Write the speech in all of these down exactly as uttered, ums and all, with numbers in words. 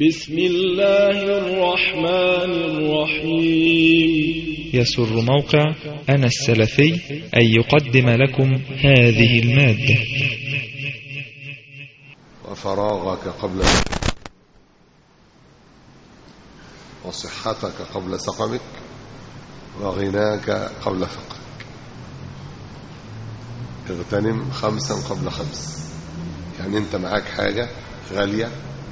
بسم الله الرحمن الرحيم. يسر موقع أنا السلفي أن يقدم لكم هذه المادة. وفراغك قبل وصحتك قبل سقمك وغناك قبل فقرك. اغتنم خمسا قبل خمس، يعني انت معاك حاجة غالية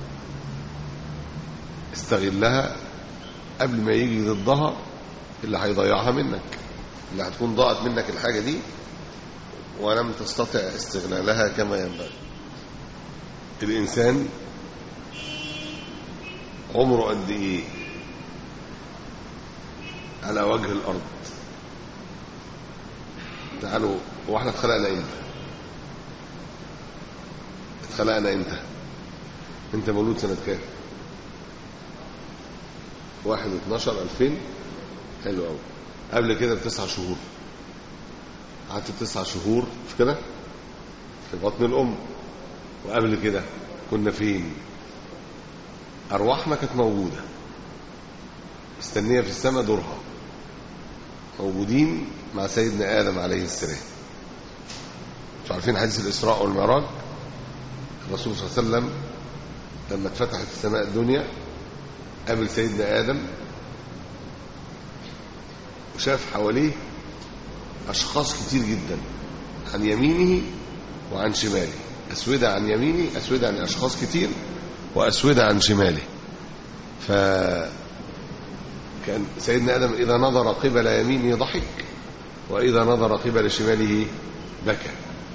استغلها قبل ما يجي ضدها اللي هيضيعها منك، اللي هتكون ضاعت منك الحاجة دي ولم تستطع استغلالها كما ينبغي. الإنسان عمره قد إيه على وجه الأرض؟ تعالوا، هو احنا اتخلقنا امتى؟ اتخلقنا امتى؟ انت مولود سنة كام؟ واحد اتناشر الفين. حلو قوي. قبل كده بتسع شهور قعدت تسع شهور مش كده في بطن الام، وقبل كده كنا فين؟ ارواحنا كانت موجوده مستنيه في السماء دورها، موجودين مع سيدنا ادم عليه السلام. مش عارفين حديث الاسراء والمعراج؟ الرسول صلى الله عليه وسلم لما اتفتحت السماء الدنيا قابل سيدنا آدم وشاف حواليه أشخاص كتير جدا عن يمينه وعن شماله. أسودة عن يمينه، أسودة عن أشخاص كتير، وأسودة عن شماله. فكان سيدنا آدم إذا نظر قبل يمينه ضحك، وإذا نظر قبل شماله بكى.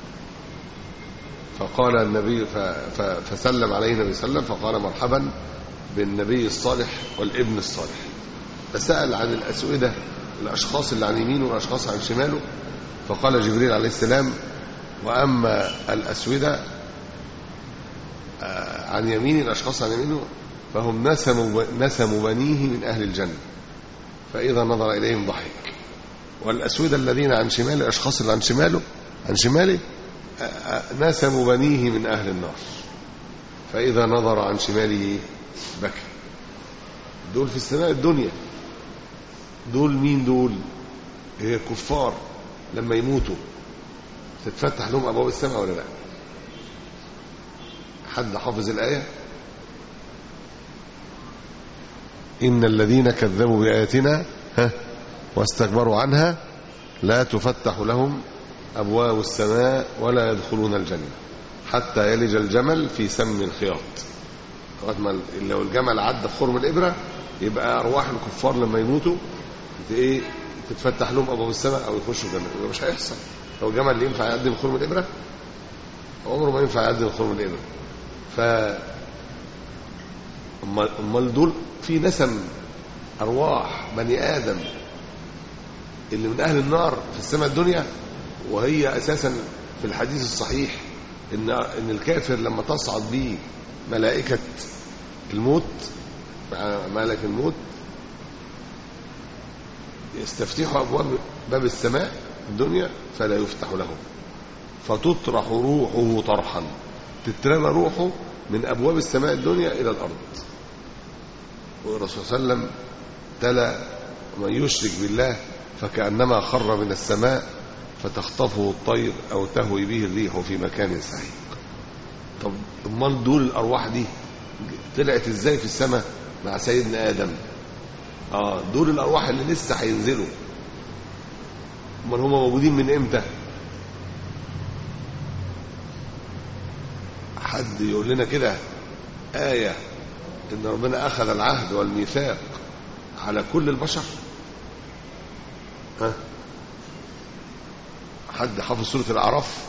فقال النبي فسلم عليه النبي صلى الله عليه وسلم فقال مرحبا بالنبي الصالح والابن الصالح. فسأل عن الأسودة، الأشخاص اللي عن يمينه والأشخاص عن شماله، فقال جبريل عليه السلام: وأما الأسودة عن يمين الأشخاص عن يمينه فهم نسم بنيه من أهل الجنة، فإذا نظر إليهم ضحك. والأسودة الذين عن شماله، الأشخاص اللي عن شماله عن شماله نسم بنيه من أهل النار، فإذا نظر عن شماله بكى. دول في السماء الدنيا. دول مين دول؟ هي الكفار لما يموتوا تتفتح لهم أبواب السماء ولا لا؟ حد حافظ الآية؟ إن الذين كذبوا بآياتنا واستكبروا عنها لا تفتح لهم أبواب السماء ولا يدخلون الجنة حتى يلج الجمل في سم الخياط. لو الجمل عدى في خرم الإبرة يبقى أرواح الكفار لما يموتوا ايه تتفتح لهم أبواب السماء أو يخشوا الجنة. يبقى مش هيحصل. لو الجمل اللي ينفع يعدي من خرم الإبرة عمره ما ينفع يعدي من خرم الإبرة. ف امال دول في نسم أرواح بني آدم اللي من أهل النار في السماء الدنيا. وهي أساسا في الحديث الصحيح إن إن الكافر لما تصعد به ملائكة الموت مع ملك الموت يستفتحوا أبواب باب السماء الدنيا فلا يفتح لهم، فتطرح روحه طرحا، تترمى روحه من أبواب السماء الدنيا إلى الأرض. والرسول صلى الله عليه وسلم تلا: ومن يشرك بالله فكأنما خر من السماء فتخطفه الطير أو تهوي به الريح في مكان سحيق. طب امال دول الأرواح دي طلعت ازاي في السماء مع سيدنا آدم؟ اه دول الأرواح اللي لسه هينزلوا. امال هم موجودين من امتى؟ حد يقول لنا كده آية إن ربنا أخذ العهد والميثاق على كل البشر؟ ها؟ حد حافظ سورة الأعراف؟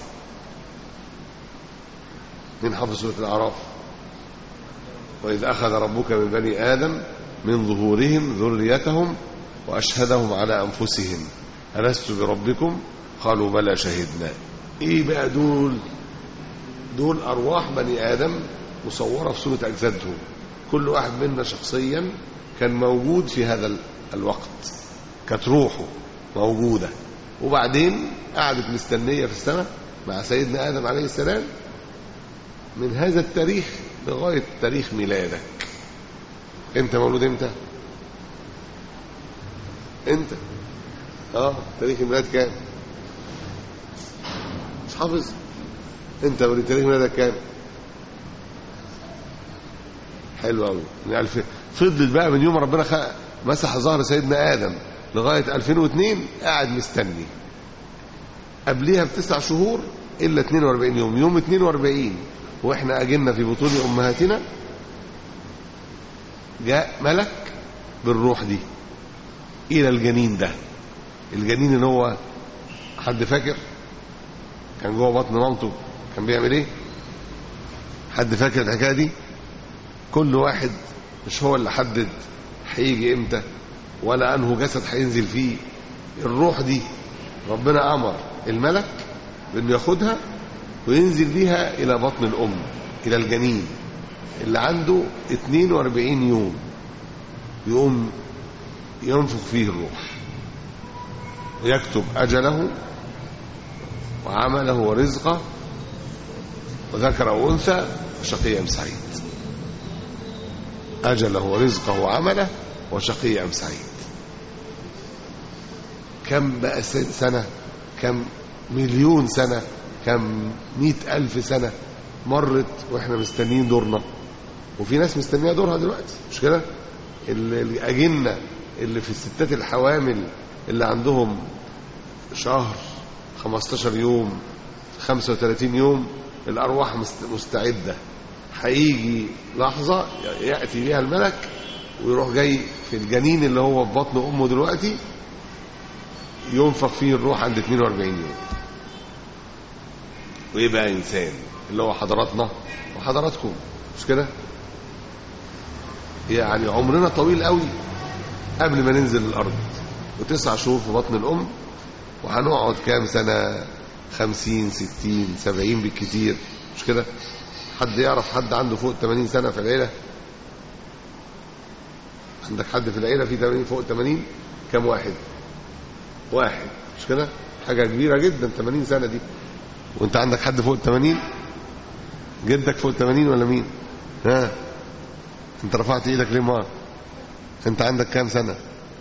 مين حافظ سورة الأعراف؟ وإذ أخذ ربك من بني آدم من ظهورهم ذريتهم وأشهدهم على أنفسهم ألست بربكم قالوا بلى شهدنا. إيه بقى دول؟ دول أرواح بني آدم مصورة في صورة أجسادهم. كل واحد منا شخصيا كان موجود في هذا الوقت، كانت روحه موجودة، وبعدين قعدت مستنية في السماء مع سيدنا آدم عليه السلام من هذا التاريخ لغاية تاريخ ميلادك. انت مولود امتى؟ انت اه تاريخ الميلاد كام؟ مش حافظ؟ انت ولد تاريخ ميلادك كام؟ حلو قوي. يعني فضلت بقى من يوم ربنا خلق مسح ظهر سيدنا ادم لغايه ألفين واثنين قاعد مستني. قبليها بتسع شهور الا اثنين وأربعين يوم، يوم اثنين وأربعين واحنا اجلنا في بطون امهاتنا جاء ملك بالروح دي الى الجنين ده. الجنين اللي هو حد فاكر كان جوه بطن مامته كان بيعمل ايه؟ حد فاكر الحكايه دي؟ كل واحد مش هو اللي حدد هيجي امتى ولا انه جسد هينزل فيه. الروح دي ربنا امر الملك بانه ياخدها وينزل بيها الى بطن الام، الى الجنين اللي عنده اثنين وأربعين يوم، يقوم ينفخ فيه الروح ويكتب اجله وعمله ورزقه وذكر او انثى شقي ام سعيد. اجله ورزقه وعمله وشقي ام سعيد. كم بقى سنه؟ كم مليون سنه؟ كم مئة ألف سنه مرت واحنا مستنيين دورنا؟ وفي ناس مستنيه دورها دلوقتي، مش كده؟ الاجنه اللي في الستات الحوامل اللي عندهم شهر خمستاشر يوم خمسة وثلاثين يوم الارواح مستعده. هيجي لحظه ياتي بها الملك ويروح جاي في الجنين اللي هو في بطن امه دلوقتي ينفخ فيه الروح عند اثنين وأربعين يوم ويبقى انسان اللي هو حضراتنا وحضراتكم، مش كده؟ يعني عمرنا طويل قوي قبل ما ننزل الارض، وتسع شهور في بطن الام، وهنقعد كام سنه؟ خمسين ستين سبعين بالكتير، مش كده؟ حد يعرف حد عنده فوق ثمانين سنه في العيله؟ عندك حد في العيله في ثمانين فوق ثمانين؟ كم واحد؟ واحد، مش كده؟ حاجه كبيره جدا ثمانين سنه دي. وانت عندك حد فوق ثمانين؟ جدك فوق ثمانين ولا مين؟ ها انت رفعت ايدك ليه؟ ما انت عندك كام سنه؟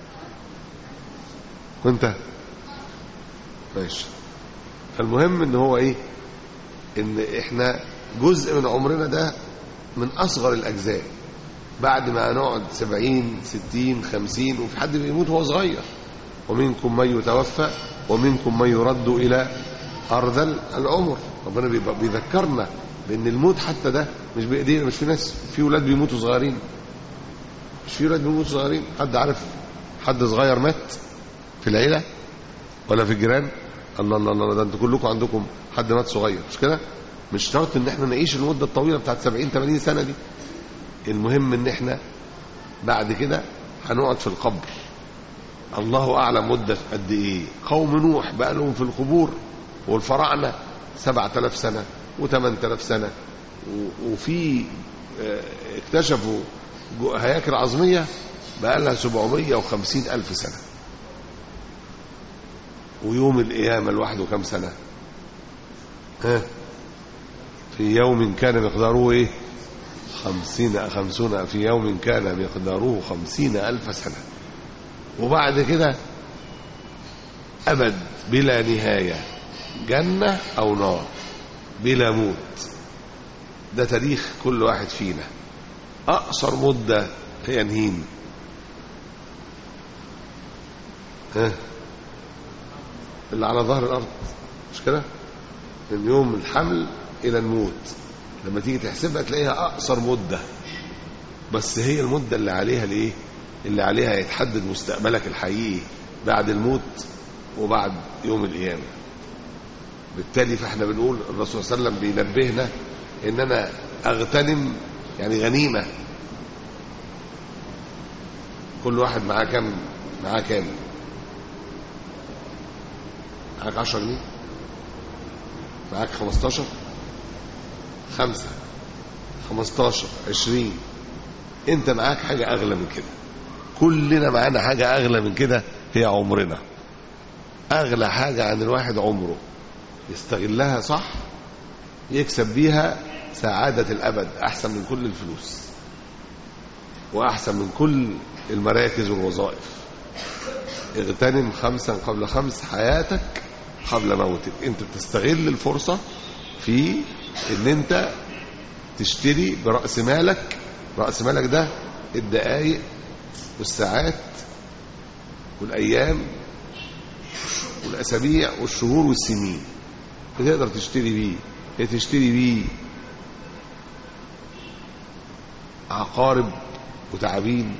وانت ماشي. فالمهم ان هو ايه؟ ان احنا جزء من عمرنا ده من اصغر الاجزاء. بعد ما نقعد سبعين ستين خمسين، وفي حد بيموت وهو صغير. ومنكم من يتوفى ومنكم من يرد الى ارذل العمر. ربنا بيذكرنا بان الموت حتى ده مش بايدينا. مش في ناس في ولاد بيموتوا صغيرين؟ مش في ولاد بيموتوا صغيرين؟ حد عارف حد صغير مات في العيله ولا في الجيران؟ الله الله الله، ده انتوا كلكم عندكم حد مات صغير، مش كده؟ مش شرط ان احنا نعيش المده الطويله بتاعت سبعين ثمانين سنه دي. المهم ان احنا بعد كده هنقعد في القبر. الله اعلم مده قد ايه. قوم نوح بقى لهم في القبور والفراعنه سبعة آلاف سنه وثمانية آلاف سنه، وفي اكتشفوا هياكل عظميه بقى لها سبعمائة وخمسين ألف سنه. ويوم القيامه لوحده كم سنه؟ ها في يوم كان مقداره ايه؟ خمسين خمسون في يوم كان مقداره خمسين ألف سنة. وبعد كده أبد بلا نهاية، جنة أو نار بلا موت. ده تاريخ كل واحد فينا. أقصر مدة هي نهين ها اللي على ظهر الأرض، مش كده؟ من يوم الحمل إلى الموت لما تيجي تحسبها تلاقيها أقصر مدة، بس هي المدة اللي عليها الايه؟ اللي عليها يتحدد مستقبلك الحقيقي بعد الموت وبعد يوم القيامة. بالتالي فاحنا بنقول الرسول صلى الله عليه وسلم بينبهنا ان انا اغتنم يعني غنيمة. كل واحد معاه كام؟ معاه كام؟ معاك عشرة جنيه؟ معاك خمستاشر؟ خمسة خمستاشر عشرين؟ انت معاك حاجة اغلى من كده. كلنا معانا حاجة اغلى من كده، هي عمرنا. اغلى حاجة عن الواحد عمره، يستغلها صح يكسب بيها سعادة الابد احسن من كل الفلوس. وأحسن من كل المراكز والوظائف. اغتنم خمسا قبل خمس، حياتك قبل موتك. انت تستغل الفرصة في ان انت تشتري برأس مالك. رأس مالك ده الدقائق والساعات والأيام والأسابيع والشهور والسنين، بتقدر تشتري بيه. تشتري بيه عقارب وتعابين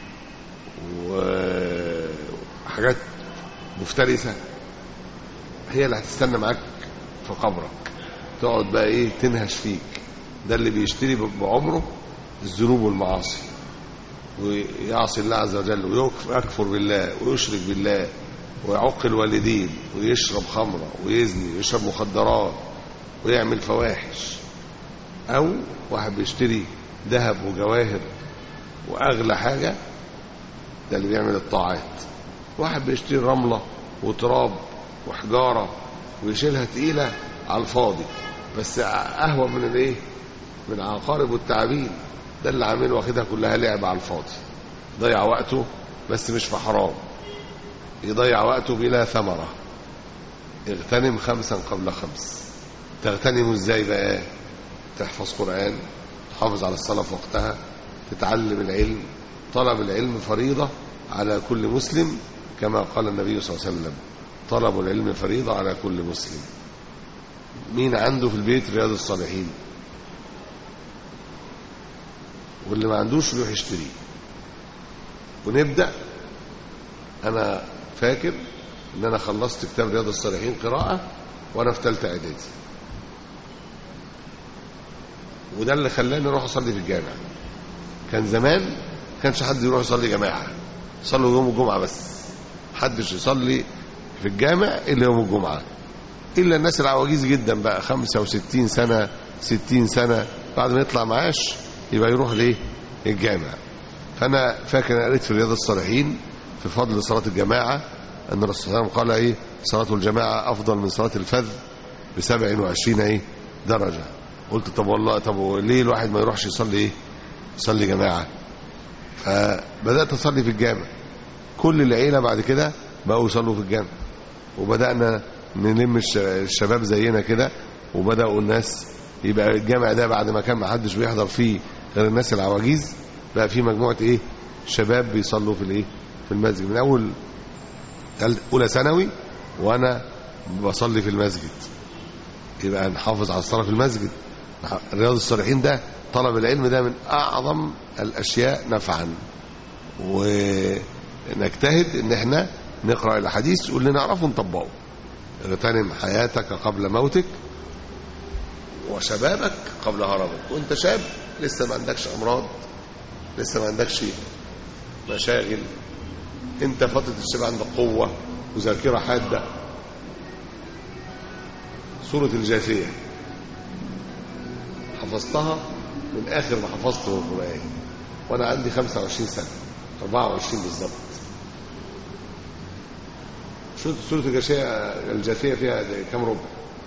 وحاجات مفترسة هي اللي هتستنى معاك في قبرك، تقعد بقى ايه تنهش فيك. ده اللي بيشتري بعمره الذنوب والمعاصي، ويعصي الله عز وجل ويكفر بالله ويشرك بالله ويعق الوالدين ويشرب خمرة ويزني ويشرب مخدرات ويعمل فواحش. او واحد بيشتري ذهب وجواهر واغلى حاجة، ده اللي بيعمل الطاعات. واحد بيشتري رملة وتراب وحجارة ويشيلها تقيلة على الفاضي، بس اهون من الايه من عقارب والتعابين. ده اللي عامل واخدها كلها لعب على الفاضي، ضيع وقته بس مش في حرام، يضيع وقته بلا ثمرة. اغتنم خمسا قبل خمس. تغتنم ازاي بقى؟ تحفظ قرآن، تحافظ على الصلاة في وقتها، تتعلم العلم. طلب العلم فريضة على كل مسلم، كما قال النبي صلى الله عليه وسلم: طلب العلم فريضة على كل مسلم. مين عنده في البيت رياض الصالحين؟ واللي ما عندوش يروح يشتريه ونبدأ. أنا فاكر إن أنا خلصت كتاب رياض الصالحين قراءة وأنا في ثالثة إعدادي، وده اللي خلاني أروح أصلي في الجامع. كان زمان ما كانش حد يروح يصلي جماعة، صلوا يوم الجمعة بس، محدش يصلي في الجامع إلا يوم الجمعة، إلا الناس العواجيز جدا بقى خمسة وستين سنة ستين سنة، بعد ما يطلع معاش يبقى يروح ليه الجامع. فأنا فاكر أنا قريت في رياض الصالحين في فضل صلاة الجماعة أن الرسول صلى الله عليه وسلم قال إيه: صلاة الجماعة أفضل من صلاة الفذ بسبع وعشرين إيه درجة. قلت طب والله طب ليه الواحد ما يروحش يصلي إيه يصلي جماعة؟ فبدأت أصلي في الجامع. كل العيلة بعد كده بقوا يصلوا في الجامع، وبدأنا نلم الشباب زينا كده، وبدأوا الناس يبقى الجامع ده بعد ما كان ما حدش بيحضر فيه غير الناس العواجيز، بقى فيه مجموعة ايه شباب بيصلوا في الايه في المسجد. من اول اولى ثانوي وانا بصلي في المسجد، يبقى نحافظ على الصلاة في المسجد. رياض الصالحين ده طلب العلم ده من اعظم الاشياء نفعا، ونجتهد ان احنا نقرأ الحديث واللي نعرفه نطبقه. اغتنم حياتك قبل موتك وشبابك قبل هرمك. وانت شاب لسه ما عندكش امراض، لسه ما عندكش مشاغل، انت فترة الشباب عندك قوة وذاكرة حادة. سورة الجاثية حفظتها من اخر ما حفظته من القرآن وانا عندي خمسة وعشرين سنة، أربعة وعشرين بالظبط. سورة الجاثية فيها كم ربع؟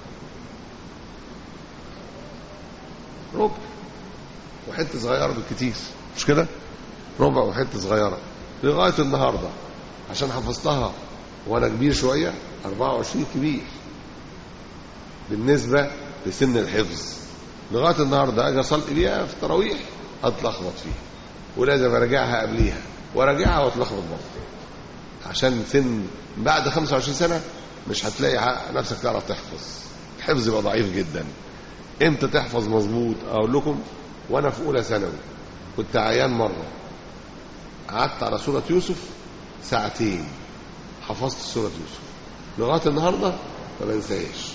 ربع وحته صغيره بالكتير، مش كده؟ ربع وحته صغيره لغايه النهارده، عشان حفظتها وانا كبير شويه. أربعة وعشرين كبير بالنسبه لسن الحفظ. لغايه النهارده اجي اصلي بيها في التراويح اتلخبط فيها، ولازم اراجعها قبليها وراجعها واتلخبط برضه، عشان سن بعد خمسة وعشرين سنه مش هتلاقي نفسك تعرف تحفظ. الحفظ يبقى ضعيف جدا. امتى تحفظ مظبوط؟ اقول لكم، وانا في اولى ثانوي كنت عيان مره، قعدت على سوره يوسف ساعتين، حفظت سوره يوسف لغايه النهارده ما بنساهاش.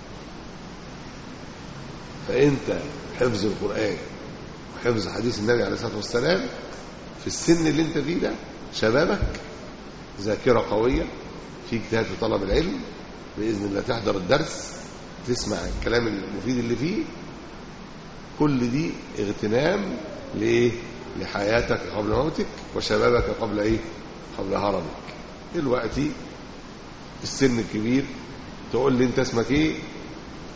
فانت حفظ القران وحفظ حديث النبي عليه الصلاه والسلام في السن اللي انت فيه ده، شبابك، ذاكره قويه، في اجتهاد في طلب العلم باذن الله، تحضر الدرس، تسمع الكلام المفيد اللي فيه، كل دي اغتنام لايه؟ لحياتك قبل موتك وشبابك قبل ايه؟ قبل هرمك. دلوقتي السن الكبير تقول لي انت اسمك ايه؟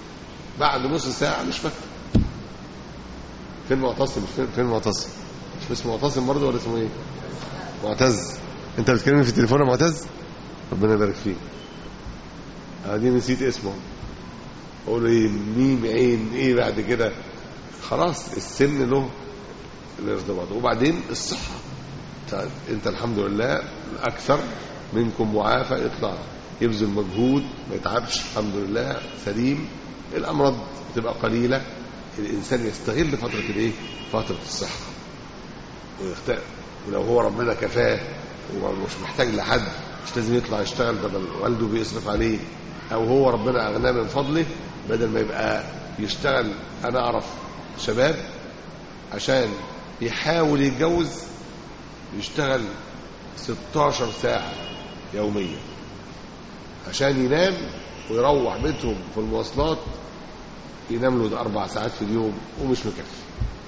بعد نص ساعه مش فاكر. فين معتصم؟ فين معتصم؟ اسمه معتصم برضه ولا اسمه ايه؟ معتز. انت بتكلمني في التليفون يا معتز؟ ربنا يبارك فيك. ادي نسيت اسمه. اقول ايه؟ ميم عين ايه بعد كده؟ خلاص السن له الارتباط. وبعدين الصحه، انت الحمد لله اكثر منكم معافى، يطلع يبذل مجهود ما يتعبش، الحمد لله سليم، الامراض بتبقى قليله، الانسان يستغل فتره الايه؟ فتره الصحه. ويختار، ولو هو ربنا كفاه ومش محتاج لحد، مش لازم يطلع يشتغل بدل والده بيصرف عليه، او هو ربنا اغناه من فضله بدل ما يبقى يشتغل. انا اعرف شباب عشان يحاول يتجوز يشتغل ستاشر ساعه يوميا عشان ينام ويروح بيتهم في المواصلات ينام له اربع ساعات في اليوم ومش مكفي.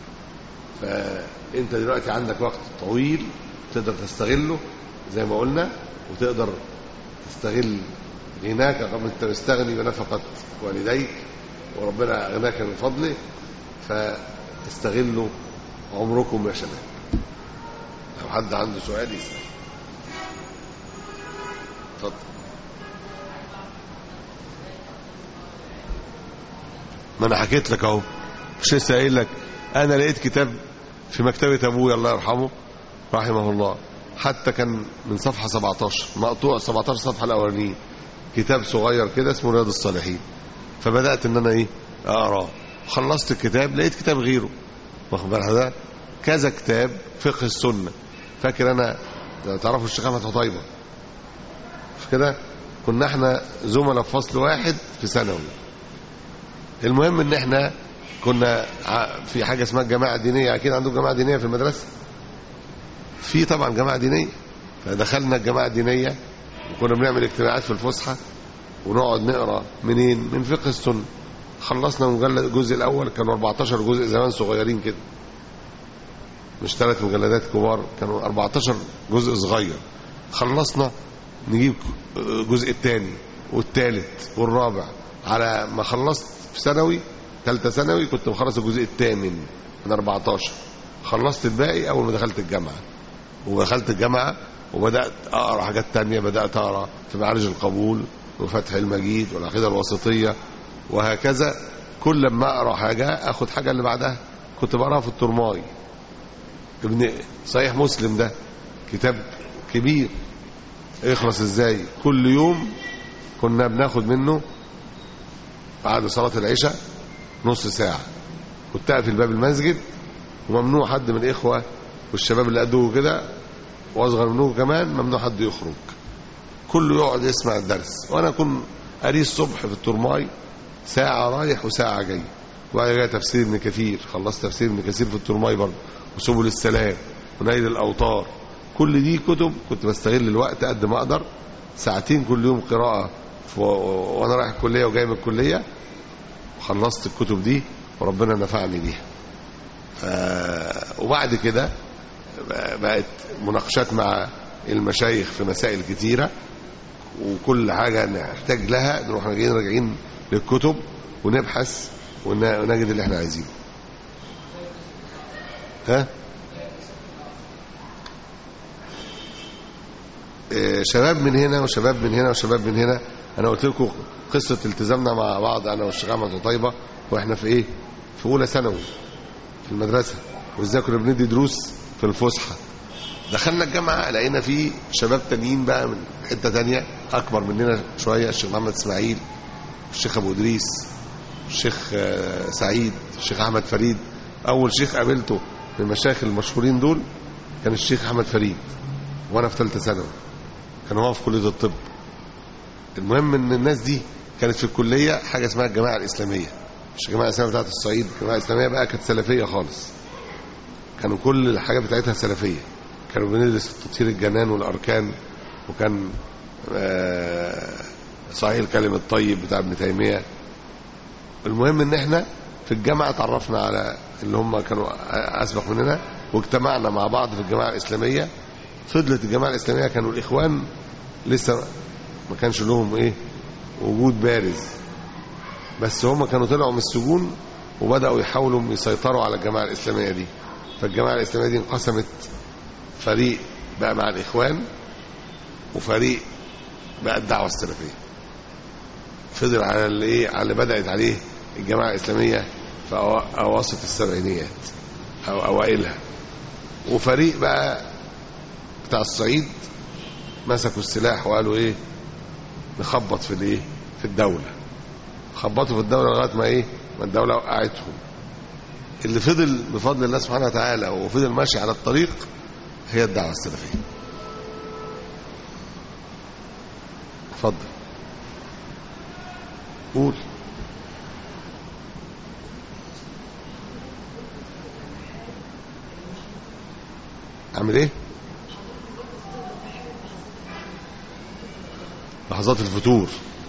فانت دلوقتي عندك وقت طويل تقدر تستغله زي ما قلنا، وتقدر تستغل غناك قبل انت مستغني بنفقه والديك، وربنا اغناك من فضله، فاستغلوا عمركم يا شباب. لو حد عنده سؤال يسأل. اتفضل. ما انا حكيت لك اهو، مش لسه قايل لك انا لقيت كتاب في مكتبه ابويا الله يرحمه رحمه الله، حتى كان من صفحه سبعتاشر مقطوع سبعتاشر صفحه الاولانيين، كتاب صغير كده اسمه رياض الصالحين. فبدات ان انا ايه اقراه، خلصت الكتاب لقيت كتاب غيره، واخد بالك ده كذا كتاب فقه السنه. فاكر انا تعرفوا الشيخ احمد حطيبه مش كده؟ كنا احنا زملاء في فصل واحد في ثانوي. المهم ان احنا كنا في حاجه اسمها الجماعه الدينيه، اكيد عندكم جماعه دينيه في المدرسه. في طبعا جماعه دينيه، فدخلنا الجماعه الدينيه وكنا بنعمل اجتماعات في الفسحه ونقعد نقرا منين؟ من فقه السنه. خلصنا مجلد الجزء الاول، كانوا اربعتاشر جزء زمان صغيرين كده، مش ثلاث مجلدات كبار، كانوا اربعتاشر جزء صغير. خلصنا نجيب الجزء الثاني والثالث والرابع. على ما خلصت في ثانوي ثالثه ثانوي كنت مخلص الجزء الثامن من اربعتاشر. خلصت الباقي اول ما دخلت الجامعه، ودخلت الجامعه وبدات اقرا حاجات تانية. بدات اقرا في معارج القبول وفتح المجيد والعقيده الواسطيه وهكذا. كل ما اقرا حاجه اخد حاجه اللي بعدها. كنت بقراها في الترماي. ابن صحيح مسلم ده كتاب كبير، يخلص ازاي؟ كل يوم كنا بناخد منه بعد صلاه العشاء نص ساعه. كنت اقفل باب المسجد، وممنوع حد من الاخوه والشباب اللي قدوه كده واصغر منه كمان ممنوع حد يخرج، كله يقعد يسمع الدرس. وانا كنت قاري الصبح في الترماي ساعه رايح وساعه جاي. وبعد كده تفسير ابن كثير، خلصت تفسير ابن كثير في الترماي برضه، وسبل السلام ونيل الاوطار. كل دي كتب كنت بستغل الوقت قد ما اقدر، ساعتين كل يوم قراءه وانا رايح الكليه وجاي من الكليه. وخلصت الكتب دي وربنا نفعني بيها. وبعد كده بقت مناقشات مع المشايخ في مسائل كتيره، وكل حاجه نحتاج لها نروح راجعين راجعين للكتب ونبحث ونجد اللي احنا عايزينه. ها شباب من هنا وشباب من هنا وشباب من هنا. انا قلت لكم قصه التزامنا مع بعض انا والشيخ احمد طيبه واحنا في ايه؟ في اولى ثانوي في المدرسه، وازاي كنا بندي دروس في الفسحه. دخلنا الجامعه لقينا في شباب تانيين بقى من حته تانيه اكبر مننا شويه، الشيخ محمد اسماعيل، الشيخ ابو ادريس، الشيخ سعيد، الشيخ احمد فريد. اول شيخ قابلته من المشايخ المشهورين دول كان الشيخ احمد فريد، وانا في ثالثه ثانوي، كان هو في كليه الطب. المهم ان الناس دي كانت في الكليه حاجه اسمها الجماعه الاسلاميه، مش الجماعه الاسلاميه بتاعت الصعيد. الجماعه الاسلاميه بقى كانت سلفيه خالص، كانوا كل الحاجات بتاعتها سلفيه. كانوا بندرس تطهير الجنان والاركان، وكان صحيح الكلم الطيب بتاع ابن تيميه. المهم ان احنا في الجامعه اتعرفنا على اللي هم كانوا اسبق مننا، واجتمعنا مع بعض في الجماعه الاسلاميه. فضلت الجماعه الاسلاميه، كانوا الاخوان لسه ما كانش لهم ايه وجود بارز، بس هم كانوا طلعوا من السجون وبداوا يحاولوا يسيطروا على الجماعه الاسلاميه دي. فالجماعة الإسلامية دي انقسمت، فريق بقى مع الإخوان وفريق بقى الدعوة السلفية، فضل على اللي ايه على اللي بدأت عليه الجماعة الإسلامية في أواسط السبعينيات أو أوائلها. وفريق بقى بتاع الصعيد مسكوا السلاح وقالوا ايه نخبط في الايه في الدولة، خبطوا في الدولة لغاية ما ايه ما الدولة وقعتهم. اللي فضل بفضل الله سبحانه وتعالى وفضل ماشي على الطريق هي الدعوة السلفية. اتفضل قول. اعمل ايه؟ لحظات الفتور.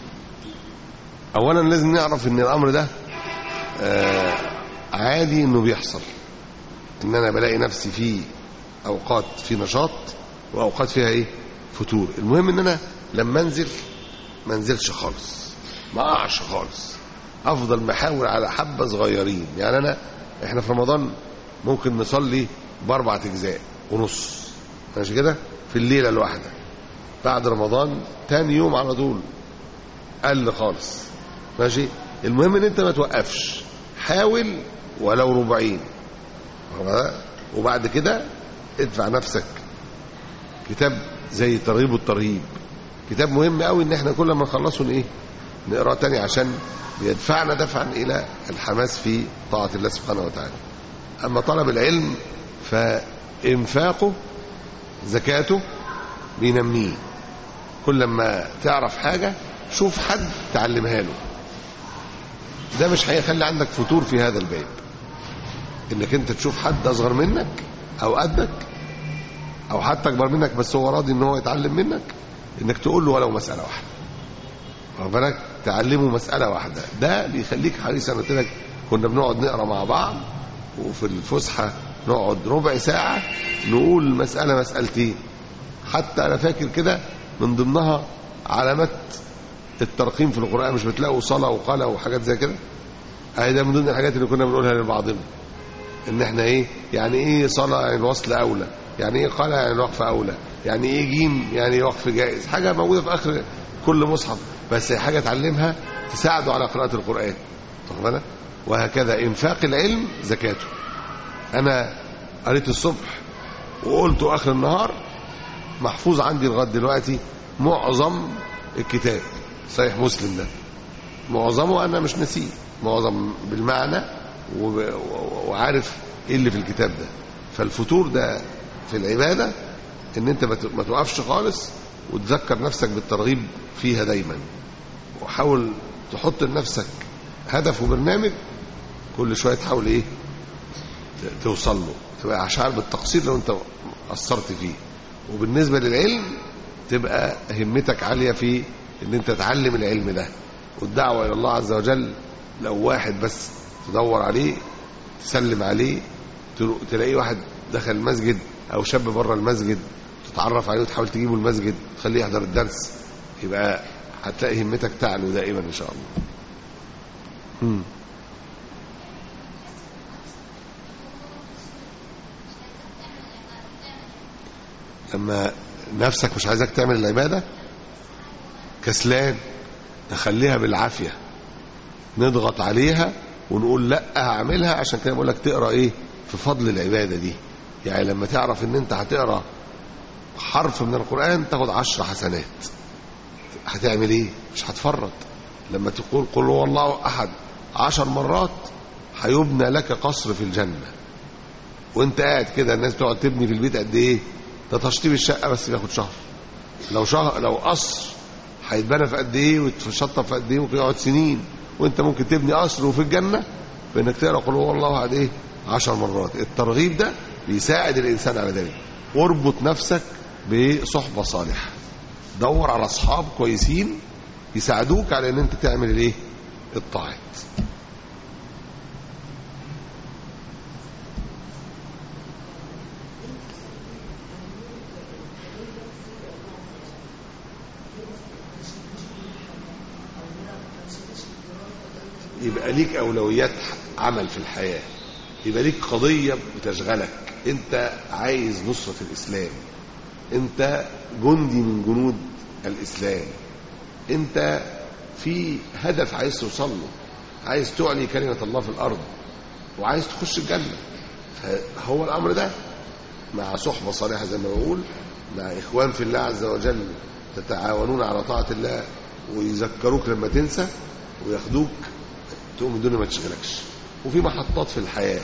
اولا لازم نعرف ان الامر ده آه عادي انه بيحصل، ان انا بلاقي نفسي في اوقات في نشاط واوقات فيها ايه فتور. المهم ان انا لما انزل ما انزلش خالص، ما اقعش خالص، افضل محاول على حبه صغيرين. يعني انا احنا في رمضان ممكن نصلي باربع اجزاء ونص ماشي كده في الليله الواحده. بعد رمضان تاني يوم على طول قل خالص ماشي. المهم ان انت ما توقفش، حاول ولو ربعين، وبعد كده ادفع نفسك كتاب زي ترغيب والترهيب، كتاب مهم قوي ان احنا كل ما نخلصه ايه نقراه تاني عشان بيدفعنا دفعا الى الحماس في طاعه الله سبحانه وتعالى. اما طلب العلم فانفاقه زكاته بينميه. كل ما تعرف حاجه شوف حد تعلمها له، ده مش هيخلي عندك فتور في هذا الباب. انك انت تشوف حد اصغر منك او قدك او حتى اكبر منك بس هو راضي ان هو يتعلم منك، انك تقول له ولو مساله واحده، واخد بالك، تعلمه مساله واحده، ده بيخليك حريص. انا قلت لك كنا بنقعد نقرا مع بعض وفي الفسحه نقعد ربع ساعه نقول مساله مسالتين. حتى انا فاكر كده من ضمنها علامات الترقيم في القران، مش بتلاقوا صلاه وقلة وحاجات زي كده؟ اهي ده من ضمن الحاجات اللي كنا بنقولها لبعضنا، ان احنا ايه يعني ايه صلاه يعني الوصل اولى، يعني ايه قلة يعني الوقف اولى، يعني ايه جيم يعني وقف جائز. حاجه موجوده في اخر كل مصحف، بس حاجه تعلمها تساعده على قراءه القران، واخد بالك. وهكذا انفاق العلم زكاته. انا قريت الصبح وقلته اخر النهار، محفوظ عندي لغايه دلوقتي معظم الكتاب صحيح مسلم ده، معظمه انا مش ناسيه، معظم بالمعنى وعارف ايه اللي في الكتاب ده. فالفتور ده في العباده ان انت ما توقفش خالص، وتذكر نفسك بالترغيب فيها دايما، وحاول تحط لنفسك هدف وبرنامج كل شويه تحاول ايه توصل له، تبقى عشان بالتقصير لو انت قصرت فيه. وبالنسبه للعلم تبقى همتك عاليه في ان انت تتعلم العلم ده، والدعوه الى الله عز وجل لو واحد بس تدور عليه تسلم عليه، تلاقيه واحد دخل المسجد او شاب بره المسجد تتعرف عليه وتحاول تجيبه المسجد تخليه يحضر الدرس، يبقى هتلاقي همتك تعلو دائما ان شاء الله. امم لما نفسك مش عايزك تعمل العباده كسلان نخليها بالعافيه، نضغط عليها ونقول لا هعملها. عشان كده بقول لك تقرا ايه في فضل العباده دي. يعني لما تعرف ان انت هتقرا حرف من القران تاخد عشر حسنات، هتعمل ايه؟ مش هتفرط. لما تقول قل هو الله احد عشر مرات هيبنى لك قصر في الجنه. وانت قاعد كده الناس بتقعد تبني في البيت قد ايه؟ ده تشطيب الشقه بس بياخد شهر. لو شهر لو قصر هيتبنى في قد ايه ويتشطب في قد ايه؟ ممكن يقعد سنين. وانت ممكن تبني قصر وفي الجنه بانك تقرا قل هو الله احد ايه عشر مرات. الترغيب ده بيساعد الانسان على ذلك. واربط نفسك بصحبه صالحه، دور على اصحاب كويسين يساعدوك على ان انت تعمل الايه الطاعات. يبقى ليك اولويات عمل في الحياه. يبقى ليك قضية بتشغلك، انت عايز نصرة الإسلام، انت جندي من جنود الإسلام، انت في هدف عايز توصل له، عايز تعلي كلمة الله في الأرض وعايز تخش الجنة. فهو الأمر ده مع صحبة صالحة زي ما بقول، مع إخوان في الله عز وجل تتعاونون على طاعة الله ويذكروك لما تنسى وياخدوك، تقوم الدنيا ما تشغلكش. وفي محطات في الحياة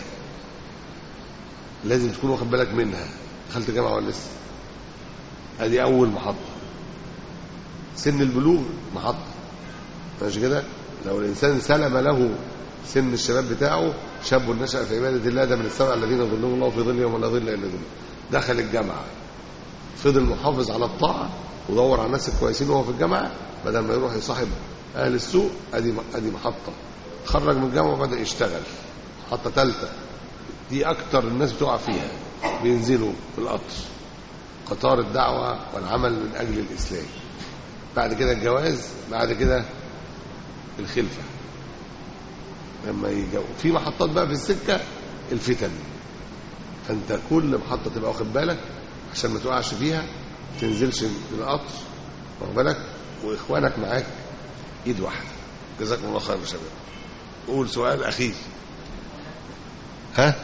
لازم تكون واخد بالك منها. دخلت جامعة ولا لسه؟ ادي أول محطة. سن البلوغ محطة، ماشي كده؟ لو الإنسان سلم له سن الشباب بتاعه، شاب نشأ في عبادة الله، ده من السبع الذين ظلهم الله في ظل يوم لا ظل إلا ظله. دخل الجامعة، فضل محافظ على الطاعة ودور على الناس الكويسين وهو في الجامعة، بدل ما يروح يصاحب أهل السوء. ادي ادي محطة. خرج من الجامعة وبدأ يشتغل، محطة ثالثة. دي أكتر الناس بتقع فيها، بينزلوا في القطر، قطار الدعوة والعمل من أجل الإسلام. بعد كده الجواز، بعد كده الخلفة. لما يجوا في محطات بقى في السكة الفتن، فأنت كل محطة تبقى واخد بالك عشان ما تقعش فيها، تنزلش في القطر واخد بالك، وإخوانك معاك إيد واحدة. جزاكم الله خير يا شباب. قول سؤال أخير. ها؟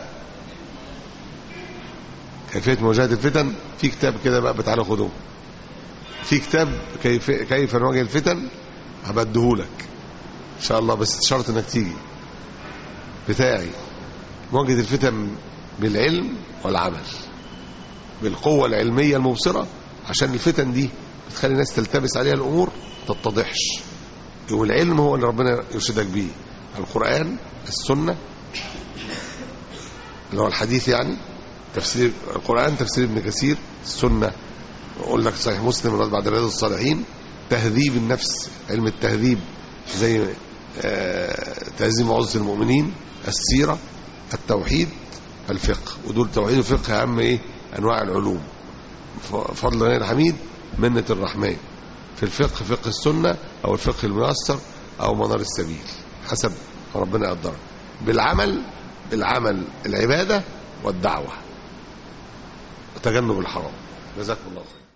كيفية مواجهة الفتن. في كتاب كده بقى، بتعالوا خدوه. في كتاب كيف كيف نواجه الفتن، هبديهولك ان شاء الله، بس شرط انك تيجي بتاعي. مواجهة الفتن بالعلم والعمل، بالقوة العلمية المبصرة، عشان الفتن دي بتخلي الناس تلتبس عليها الامور تتضحش. والعلم هو اللي ربنا يرشدك بيه، القرآن، السنة اللي هو الحديث يعني، تفسير القرآن تفسير ابن كثير، السنة أقول لك صحيح مسلم بعد رياض الصالحين، تهذيب النفس، علم التهذيب زي تهذيب معوذة المؤمنين، السيرة، التوحيد، الفقه. ودول توحيد وفقه أهم إيه أنواع العلوم. فضل غير الحميد منة الرحمن. في الفقه فقه السنة أو الفقه الميسر أو منار السبيل، حسب ربنا يقدر. بالعمل بالعمل العبادة والدعوة وتجنب الحرام. جزاكم الله خير.